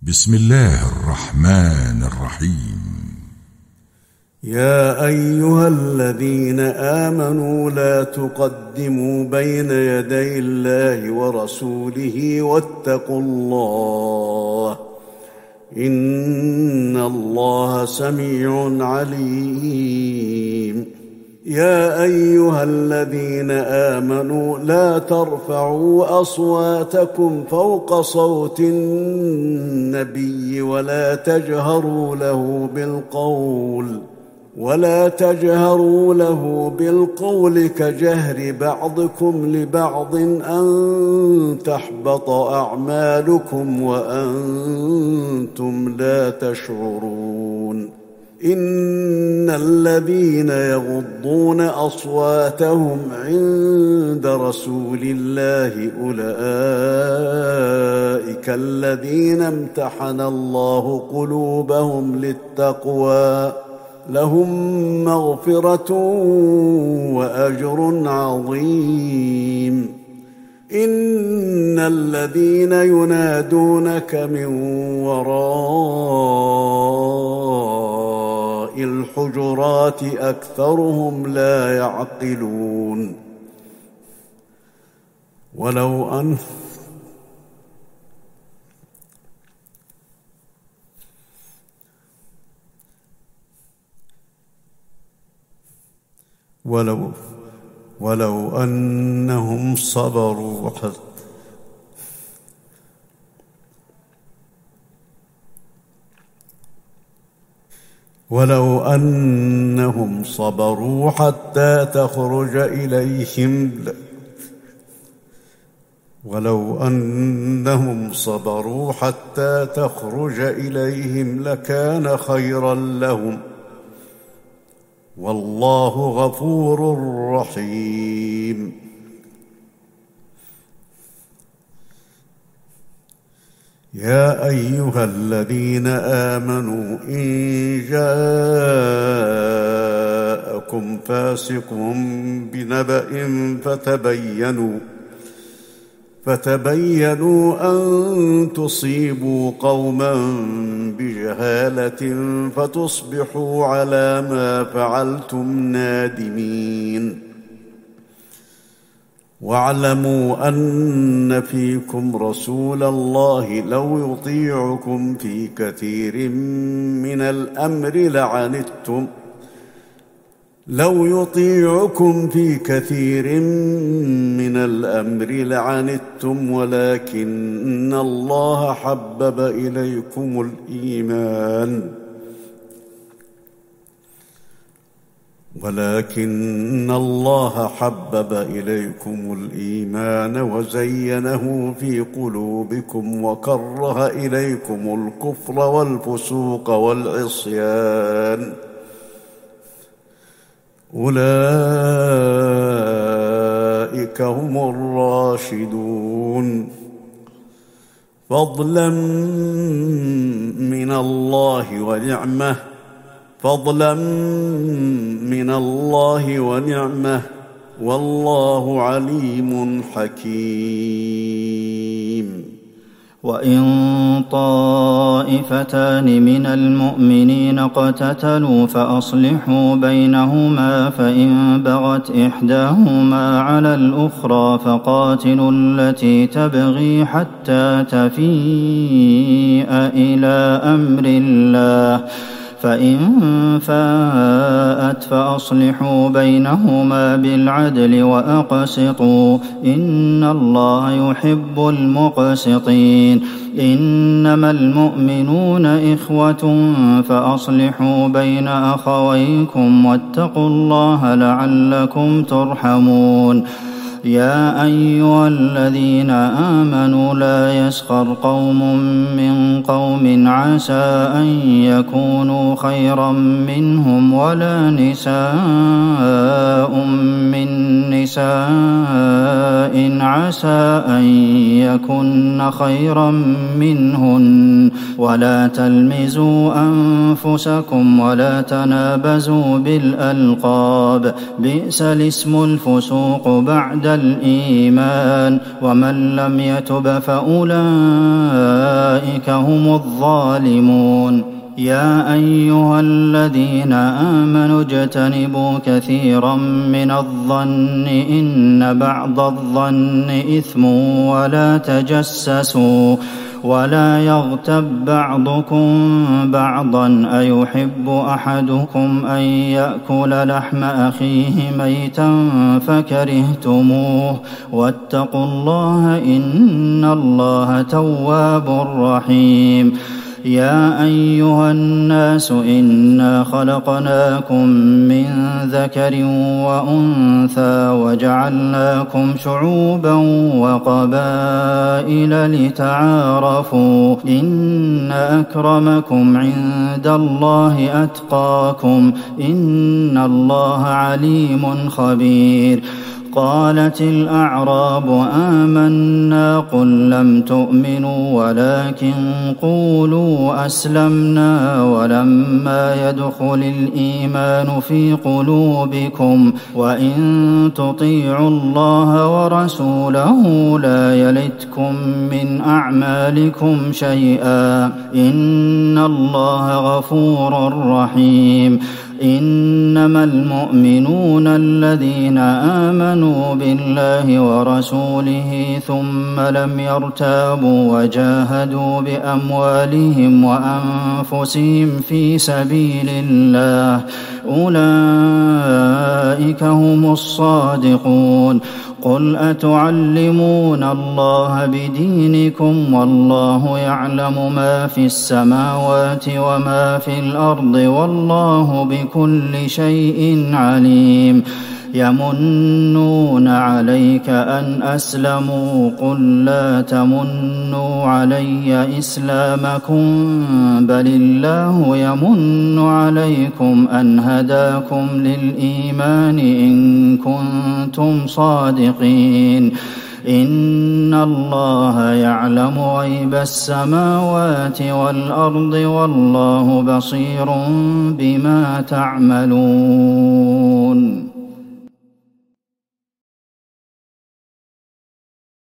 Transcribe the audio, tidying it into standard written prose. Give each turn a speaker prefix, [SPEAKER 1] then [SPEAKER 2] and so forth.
[SPEAKER 1] بسم الله الرحمن الرحيم.
[SPEAKER 2] يا أيها الذين آمنوا لا تقدموا بين يدي الله ورسوله واتقوا الله إن الله سميع عليم. يا أيها الذين آمنوا لا ترفعوا أصواتكم فوق صوت النبي ولا تجهروا له بالقول كجهر بعضكم لبعض أن تحبط أعمالكم وأنتم لا تشعرون. إن الذين يغضون أصواتهم عند رسول الله أولئك الذين امتحن الله قلوبهم للتقوى لهم مغفرة وأجر عظيم. إن الذين ينادونك من وراء الحجرات أكثرهم لا يعقلون. ولو أنهم صبروا حتى تخرج إليهم لكان خيرا لهم والله غفور رحيم. يا أيها الذين آمنوا إن جاءكم فاسق بنبأ فتبينوا أن تصيبوا قوما بجهالة فتصبحوا على ما فعلتم نادمين. واعلموا أن فيكم رسول الله لو يطيعكم في كثير من الأمر لعنتم ولكن الله حبب إليكم الإيمان وزينه في قلوبكم وكره إليكم الكفر والفسوق والعصيان أولئك هم الراشدون فضلا من الله ونعمه والله عليم حكيم.
[SPEAKER 3] وإن طائفتان من المؤمنين اقتتلوا فأصلحوا بينهما فإن بغت إحداهما على الأخرى فقاتلوا التي تبغي حتى تفيء إلى أمر الله فإن فاءت فأصلحوا بينهما بالعدل وأقسطوا إن الله يحب المقسطين. إنما المؤمنون إخوة فأصلحوا بين أخويكم واتقوا الله لعلكم ترحمون. يا أيها الذين آمنوا لا يسخر قوم من قوم عسى أن يكونوا خيرا منهم ولا نساء من نساء عسى أن يكن خيرا منهن ولا تلمزوا أنفسكم ولا تنابزوا بالألقاب بئس الاسم الفسوق بعد الإيمان ومن لم يتب فأولئك هم الظالمون يا أيها الذين آمنوا اجتنبوا كثيرا من الظن إن بعض الظن إثم ولا تجسسوا ولا يغتب بعضكم بعضا أيحب أحدكم أن يأكل لحم أخيه ميتا فكرهتموه واتقوا الله إن الله تواب رحيم يا أيها الناس إنا خلقناكم من ذكر وأنثى وجعلناكم شعوبا وقبائل لتعارفوا إن أكرمكم عند الله أتقاكم إن الله عليم خبير قالت الأعراب آمنا قل لم تؤمنوا ولكن قولوا أسلمنا ولما يدخل الإيمان في قلوبكم وإن تطيعوا الله ورسوله لا يلتكم من أعمالكم شيئا إن الله غفور رحيم إنما المؤمنون الذين آمنوا بالله ورسوله ثم لم يرتابوا وجاهدوا بأموالهم وأنفسهم في سبيل الله أولئك هم الصادقون قل أتعلمون الله بدينكم والله يعلم ما في السماوات وما في الأرض والله بكل شيء عليم يمنون عليك أن أسلموا قل لا تمنوا علي إسلامكم بل الله يمن عليكم أن هداكم للإيمان إن كنتم صادقين إن الله يعلم غيب السماوات والأرض والله بصير بما تعملون